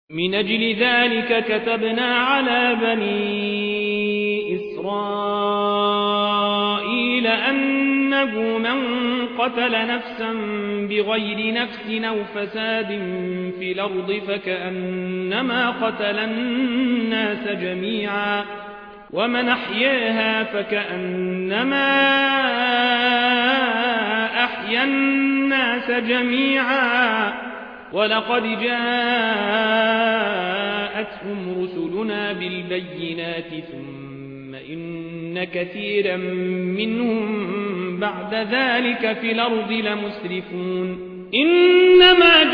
من أجل ذلك كتبنا على بني إسرائيل أنه من قتل نفسا بغير نفس أو فساد في الأرض فكأنما قتل الناس جميعا ومن أحياها فكأنما أحيا الناس جميعا ولقد جاءتهم رسلنا بالبينات ثم إن كثيرا منهم بعد ذلك في الأرض لمسرفون إنما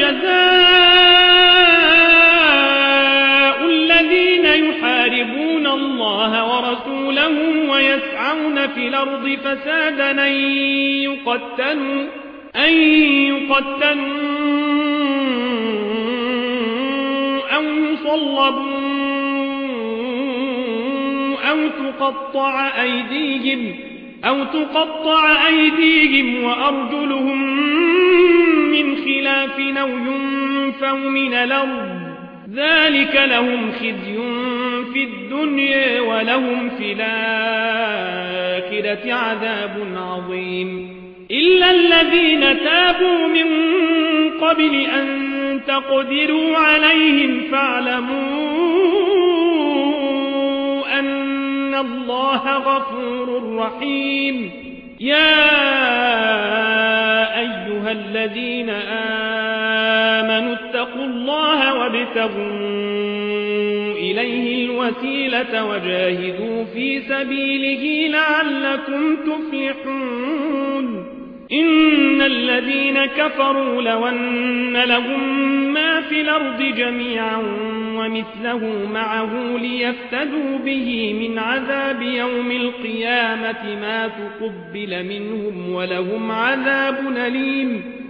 جزاء الذين يحاربون الله ورسوله ويسعون في الأرض فسادا أن يقتلوا أو يصلبوا أو تقطع أيديهم وأرجلهم من خلاف أو ينفوا من الأرض ذلك لهم خزي في الدنيا ولهم في الآخرة عذاب عظيم إلا الذين تابوا من قبل أن تقدروا عليهم فاعلموا أن الله غفور رحيم يا أيها الذين آمنوا اتقوا الله وابتغوا إليه الوسيلة وجاهدوا في سبيله لعلكم تفلحون إن الذين كفروا لو أن لهم ما في الأرض جميعا ومثله معه ليفتدوا به من عذاب يوم القيامة ما تقبل منهم ولهم عذاب أليم